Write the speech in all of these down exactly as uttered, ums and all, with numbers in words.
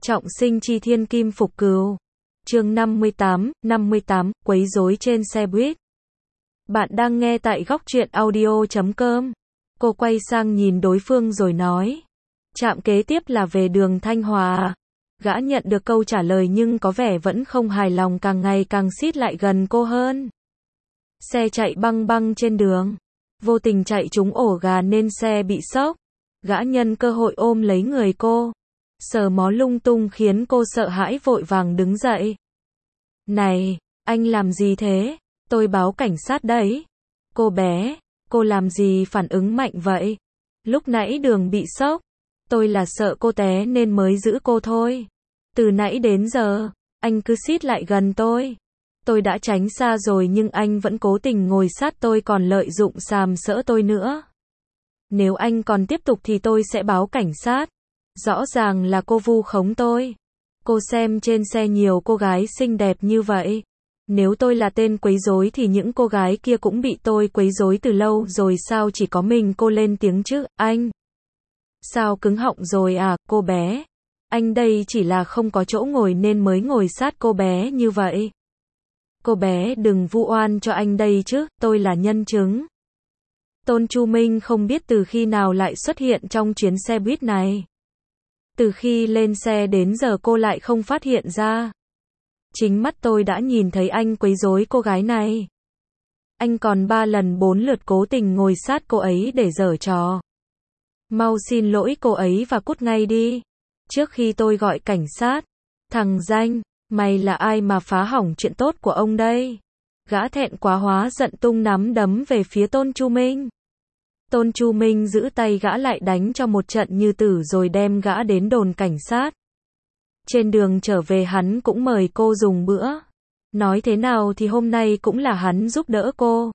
Trọng sinh chi thiên kim phục cừu. Chương năm mươi tám, năm mươi tám, quấy rối trên xe buýt. Bạn đang nghe tại góc truyện audio chấm com. Cô quay sang nhìn đối phương rồi nói. Trạm kế tiếp là về đường Thanh Hòa. Gã nhận được câu trả lời nhưng có vẻ vẫn không hài lòng, càng ngày càng xít lại gần cô hơn. Xe chạy băng băng trên đường. Vô tình chạy trúng ổ gà nên xe bị sốc. Gã nhân cơ hội ôm lấy người cô. Sờ mó lung tung khiến cô sợ hãi vội vàng đứng dậy. Này, anh làm gì thế? Tôi báo cảnh sát đấy. Cô bé, cô làm gì phản ứng mạnh vậy? Lúc nãy đường bị sốc. Tôi là sợ cô té nên mới giữ cô thôi. Từ nãy đến giờ, anh cứ xít lại gần tôi. Tôi đã tránh xa rồi nhưng anh vẫn cố tình ngồi sát tôi còn lợi dụng sàm sỡ tôi nữa. Nếu anh còn tiếp tục thì tôi sẽ báo cảnh sát. Rõ ràng là cô vu khống tôi. Cô xem trên xe nhiều cô gái xinh đẹp như vậy. Nếu tôi là tên quấy rối thì những cô gái kia cũng bị tôi quấy rối từ lâu rồi, sao chỉ có mình cô lên tiếng chứ, anh? Sao cứng họng rồi à, cô bé? Anh đây chỉ là không có chỗ ngồi nên mới ngồi sát cô bé như vậy. Cô bé đừng vu oan cho anh đây chứ, tôi là nhân chứng. Tôn Chu Minh không biết từ khi nào lại xuất hiện trong chuyến xe buýt này. Từ khi lên xe đến giờ cô lại không phát hiện ra. Chính mắt tôi đã nhìn thấy anh quấy rối cô gái này. Anh còn ba lần bốn lượt cố tình ngồi sát cô ấy để giở trò. Mau xin lỗi cô ấy và cút ngay đi. Trước khi tôi gọi cảnh sát. Thằng danh, mày là ai mà phá hỏng chuyện tốt của ông đây? Gã thẹn quá hóa giận tung nắm đấm về phía Tôn Chu Minh. Tôn Chu Minh giữ tay gã lại đánh cho một trận như tử rồi đem gã đến đồn cảnh sát. Trên đường trở về hắn cũng mời cô dùng bữa. Nói thế nào thì hôm nay cũng là hắn giúp đỡ cô.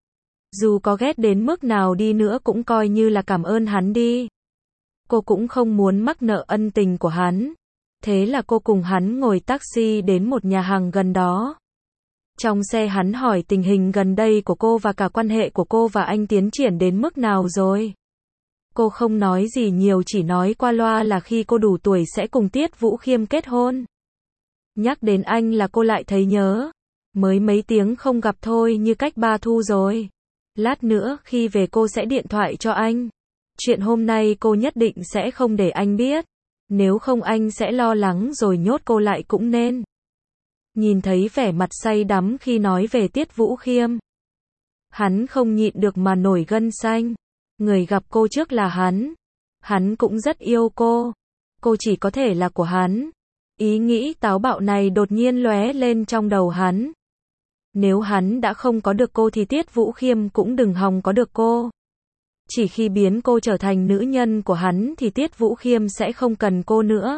Dù có ghét đến mức nào đi nữa cũng coi như là cảm ơn hắn đi. Cô cũng không muốn mắc nợ ân tình của hắn. Thế là cô cùng hắn ngồi taxi đến một nhà hàng gần đó. Trong xe hắn hỏi tình hình gần đây của cô và cả quan hệ của cô và anh tiến triển đến mức nào rồi. Cô không nói gì nhiều, chỉ nói qua loa là khi cô đủ tuổi sẽ cùng Tiết Vũ Khiêm kết hôn. Nhắc đến anh là cô lại thấy nhớ. Mới mấy tiếng không gặp thôi như cách ba thu rồi. Lát nữa khi về cô sẽ điện thoại cho anh. Chuyện hôm nay cô nhất định sẽ không để anh biết. Nếu không anh sẽ lo lắng rồi nhốt cô lại cũng nên. Nhìn thấy vẻ mặt say đắm khi nói về Tiết Vũ Khiêm. Hắn không nhịn được mà nổi gân xanh. Người gặp cô trước là hắn. Hắn cũng rất yêu cô. Cô chỉ có thể là của hắn. Ý nghĩ táo bạo này đột nhiên lóe lên trong đầu hắn. Nếu hắn đã không có được cô thì Tiết Vũ Khiêm cũng đừng hòng có được cô. Chỉ khi biến cô trở thành nữ nhân của hắn thì Tiết Vũ Khiêm sẽ không cần cô nữa.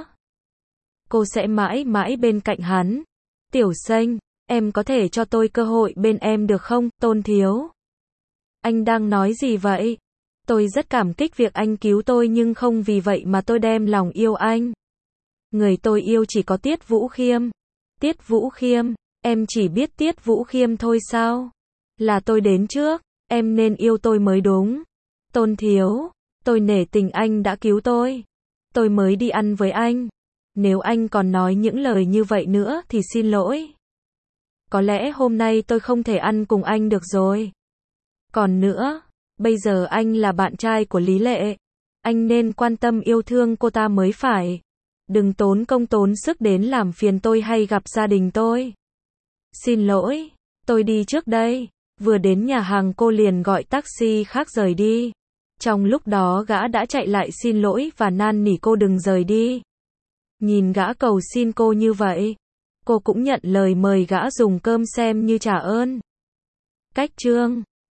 Cô sẽ mãi mãi bên cạnh hắn. Tiểu Xanh, em có thể cho tôi cơ hội bên em được không, Tôn Thiếu? Anh đang nói gì vậy? Tôi rất cảm kích việc anh cứu tôi nhưng không vì vậy mà tôi đem lòng yêu anh. Người tôi yêu chỉ có Tiết Vũ Khiêm. Tiết Vũ Khiêm, em chỉ biết Tiết Vũ Khiêm thôi sao? Là tôi đến trước, em nên yêu tôi mới đúng. Tôn Thiếu, tôi nể tình anh đã cứu tôi. Tôi mới đi ăn với anh. Nếu anh còn nói những lời như vậy nữa thì xin lỗi. Có lẽ hôm nay tôi không thể ăn cùng anh được rồi. Còn nữa, bây giờ anh là bạn trai của Lý Lệ. Anh nên quan tâm yêu thương cô ta mới phải. Đừng tốn công tốn sức đến làm phiền tôi hay gặp gia đình tôi. Xin lỗi, tôi đi trước đây. Vừa đến nhà hàng cô liền gọi taxi khác rời đi. Trong lúc đó gã đã chạy lại xin lỗi và năn nỉ cô đừng rời đi. Nhìn gã cầu xin cô như vậy, cô cũng nhận lời mời gã dùng cơm xem như trả ơn. Cách chương